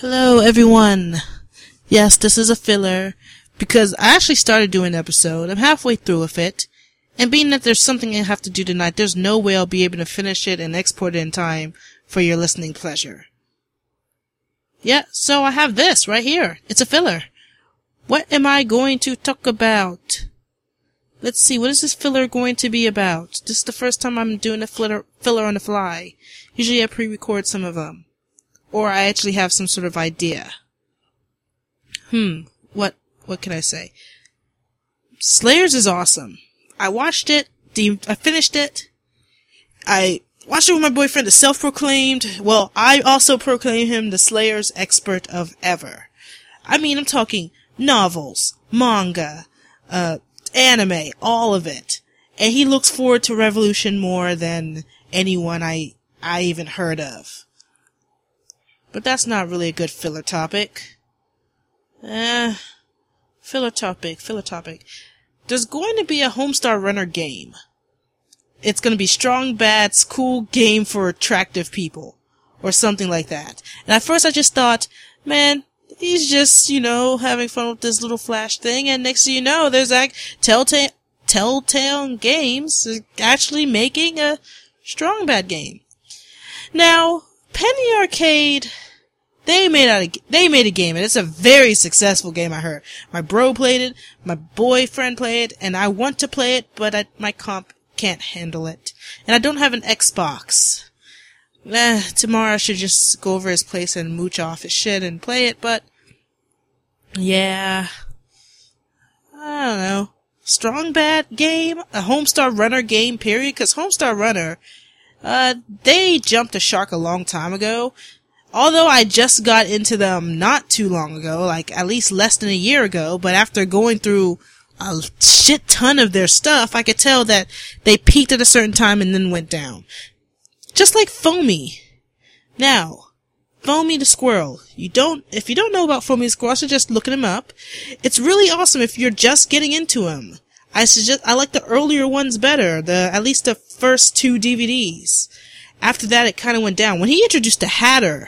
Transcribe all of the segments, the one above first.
Hello, everyone. Yes, this is a filler, because I actually started doing an episode. I'm halfway through with it, and being that there's something I have to do tonight, there's no way I'll be able to finish it and export it in time for your listening pleasure. Yeah, so I have this right here. It's a filler. What am I going to talk about? Let's see, what is this filler going to be about? This is the first time I'm doing a filler on the fly. Usually I pre-record some of them. Or I actually have some sort of idea. What can I say? Slayers is awesome. I watched it, I finished it. I watched it with my boyfriend, the self-proclaimed, well, I also proclaim him the Slayers expert of ever. I mean, I'm talking novels, manga, anime, all of it. And he looks forward to Revolution more than anyone I even heard of. But that's not really a good filler topic. Filler topic. There's going to be a Homestar Runner game. It's going to be Strong Bad's cool game for attractive people. Or something like that. And at first I just thought, man, he's just, having fun with this little Flash thing. And next thing you know, there's Telltale Games actually making a Strong Bad game. Now, Penny Arcade, they made a game, and it's a very successful game, I heard. My bro played it, my boyfriend played it, and I want to play it, but my comp can't handle it. And I don't have an Xbox. Tomorrow I should just go over his place and mooch off his shit and play it, but yeah, I don't know. Strong Bad game? A Homestar Runner game, period? Because Homestar Runner, they jumped the shark a long time ago. Although I just got into them not too long ago, like at least less than a year ago, but after going through a shit ton of their stuff, I could tell that they peaked at a certain time and then went down. Just like Foamy. Now, Foamy the Squirrel. If you don't know about Foamy the Squirrel, I suggest looking him up. It's really awesome if you're just getting into him. I like the earlier ones better, at least the first 2 DVDs. After that, it kind of went down. When he introduced the Hatter,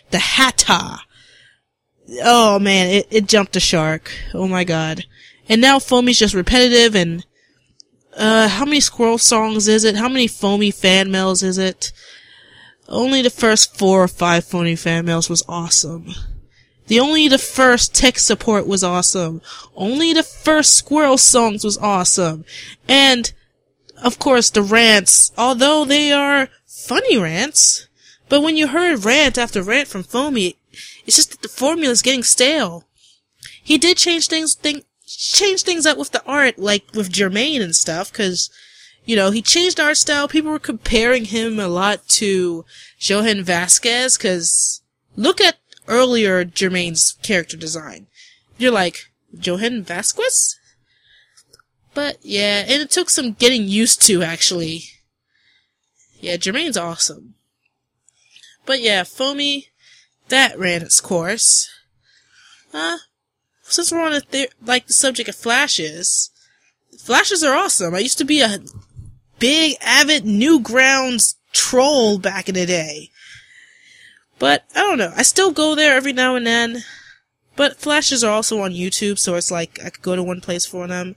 oh man, it jumped the shark. Oh my god. And now Foamy's just repetitive and, how many Squirrel songs is it? How many Foamy fan mails is it? Only the first 4 or 5 Foamy fan mails was awesome. Only the first tech support was awesome. Only the first Squirrel songs was awesome. And, of course, the rants, although they are funny rants, but when you heard rant after rant from Foamy, it's just that the formula is getting stale. He did change things up with the art, like with Jermaine and stuff, cause, he changed art style. People were comparing him a lot to Johan Vasquez, cause look at earlier Jermaine's character design. You're like, Johan Vasquez? But yeah, and it took some getting used to, actually. Yeah, Jermaine's awesome. But yeah, Foamy, that ran its course. Since we're on the subject of Flashes, Flashes are awesome. I used to be a big, avid Newgrounds troll back in the day. But, I don't know, I still go there every now and then. But Flashes are also on YouTube, so it's like I could go to one place for them.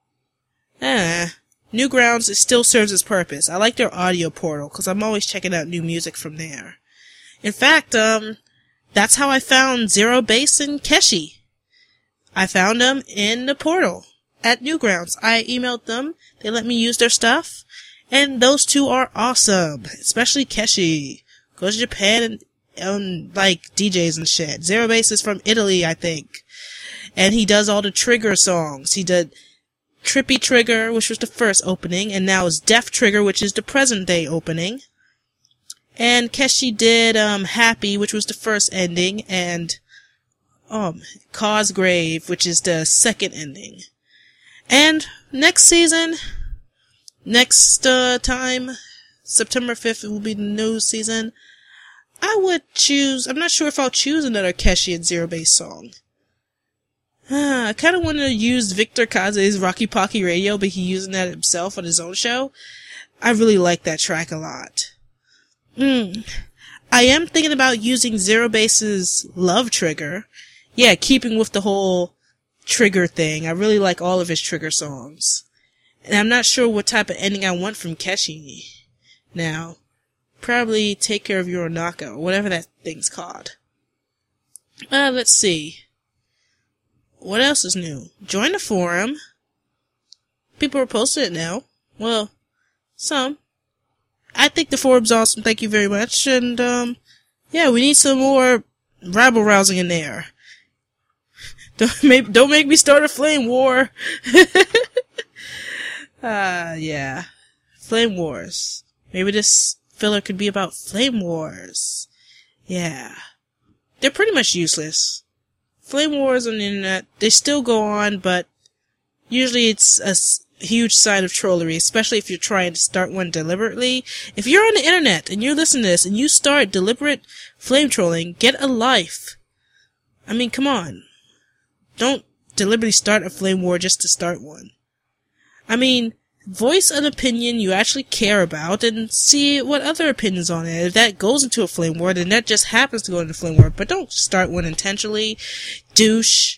Newgrounds, it still serves its purpose. I like their audio portal, because I'm always checking out new music from there. In fact, that's how I found Zero Bass and Keshi. I found them in the portal at Newgrounds. I emailed them, they let me use their stuff, and those two are awesome. Especially Keshi. Goes to Japan and DJs and shit. Zero Bass is from Italy, I think. And he does all the Trigger songs. He did Trippy Trigger, which was the first opening, and now is Death Trigger, which is the present day opening. And Keshi did, Happy, which was the first ending, and, Cosgrave, which is the second ending. And next season, time, September 5th, it will be the new season. I'm not sure if I'll choose another Keshi and Zero Bass song. I kind of want to use Victor Kaze's Rocky Pocky Radio, but he's using that himself on his own show. I really like that track a lot. I am thinking about using Zero Base's Love Trigger. Yeah, keeping with the whole Trigger thing. I really like all of his Trigger songs. And I'm not sure what type of ending I want from Keshi now. Probably Take Care of Your Onaka, or whatever that thing's called. Let's see. What else is new? Join the forum. People are posting it now. Well, some. I think the forum's awesome, thank you very much. And, yeah, we need some more rabble-rousing in there. Don't make me start a flame war. Yeah. Flame wars. Maybe this filler could be about flame wars. Yeah. They're pretty much useless. Flame wars on the internet, they still go on, but usually it's a huge sign of trollery, especially if you're trying to start one deliberately. If you're on the internet and you listen to this and you start deliberate flame trolling, get a life. I mean, come on. Don't deliberately start a flame war just to start one. I mean, voice an opinion you actually care about and see what other opinions on it. If that goes into a flame war, then that just happens to go into a flame war. But don't start one intentionally. Douche.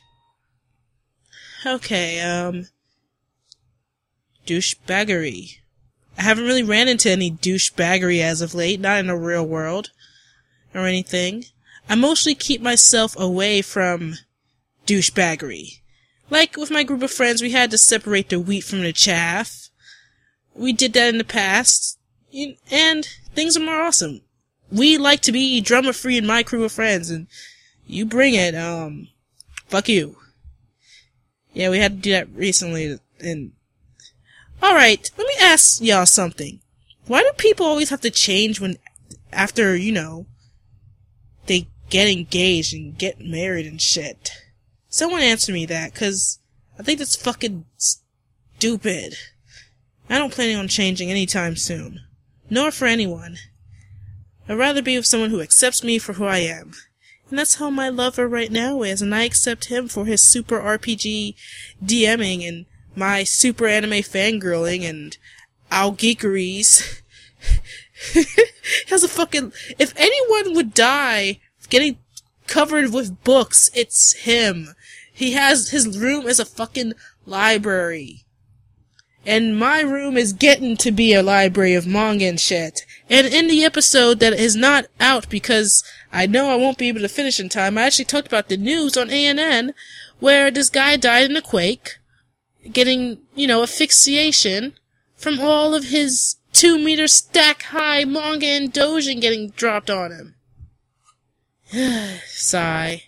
Okay, douchebaggery. I haven't really ran into any douchebaggery as of late, not in the real world or anything. I mostly keep myself away from douchebaggery. Like with my group of friends, we had to separate the wheat from the chaff. We did that in the past, and things are more awesome. We like to be drama-free in my crew of friends, and you bring it, fuck you. Yeah, we had to do that recently, and... Alright, let me ask y'all something. Why do people always have to change after, they get engaged and get married and shit? Someone answer me that, 'cause I think that's fucking stupid. I don't plan on changing anytime soon. Nor for anyone. I'd rather be with someone who accepts me for who I am. And that's how my lover right now is, and I accept him for his super RPG DMing and my super anime fangirling and owl geekeries. Has a fucking... If anyone would die getting covered with books, it's him. His room is a fucking library. And my room is getting to be a library of manga and shit. And in the episode that is not out because I know I won't be able to finish in time, I actually talked about the news on ANN where this guy died in a quake, getting, asphyxiation from all of his 2-meter stack high manga and doujin getting dropped on him. Sigh.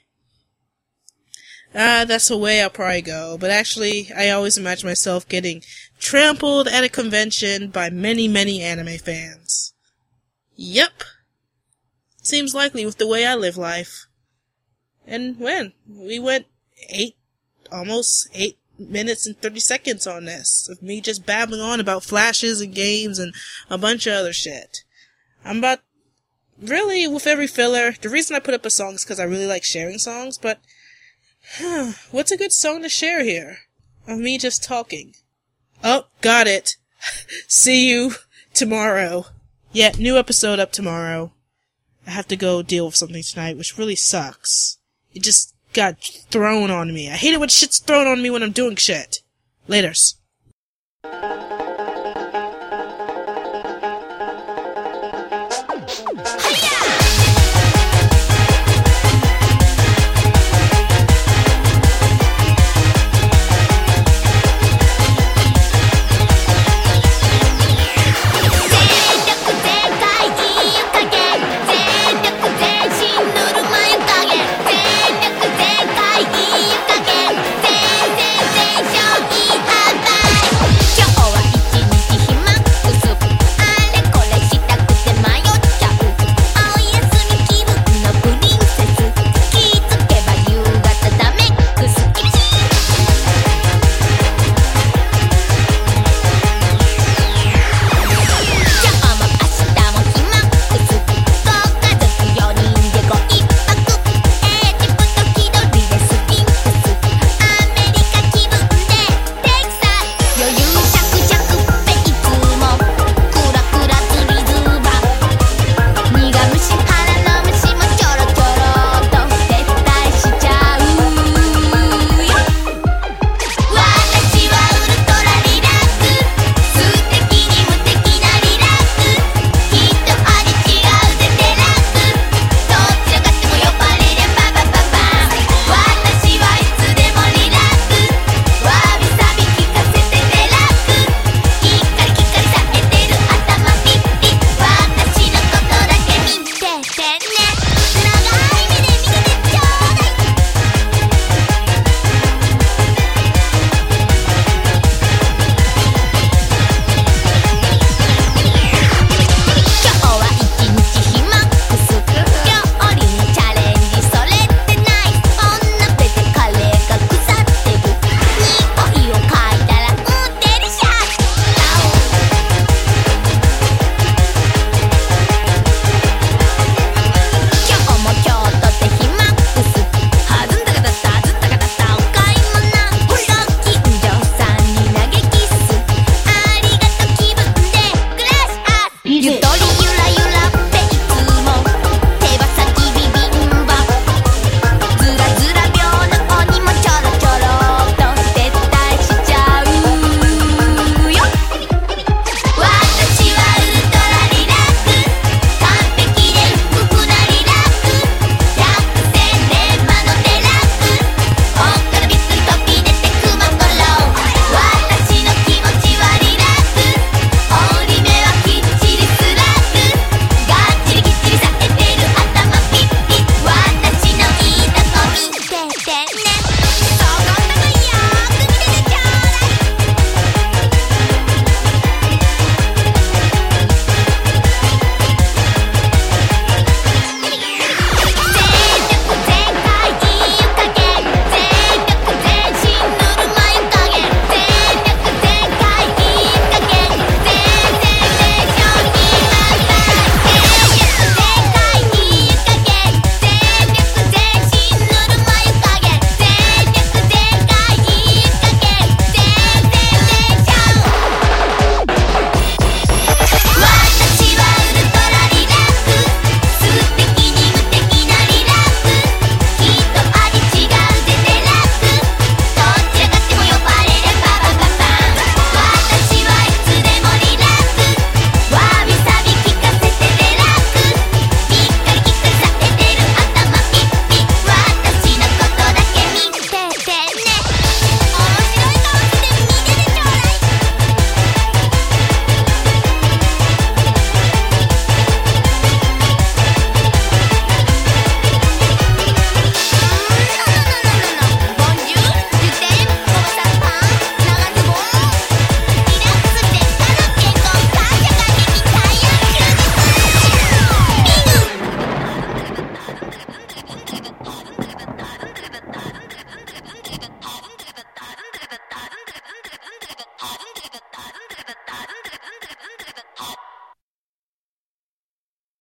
That's the way I'll probably go. But actually, I always imagine myself getting trampled at a convention by many, many anime fans. Yep. Seems likely with the way I live life. And when? We went almost 8 minutes and 30 seconds on this, of me just babbling on about flashes and games and a bunch of other shit. Really, with every filler, the reason I put up a song is because I really like sharing songs, but what's a good song to share here? Of me just talking. Oh, got it. See you tomorrow. Yeah, new episode up tomorrow. I have to go deal with something tonight, which really sucks. It just got thrown on me. I hate it when shit's thrown on me when I'm doing shit. Laters.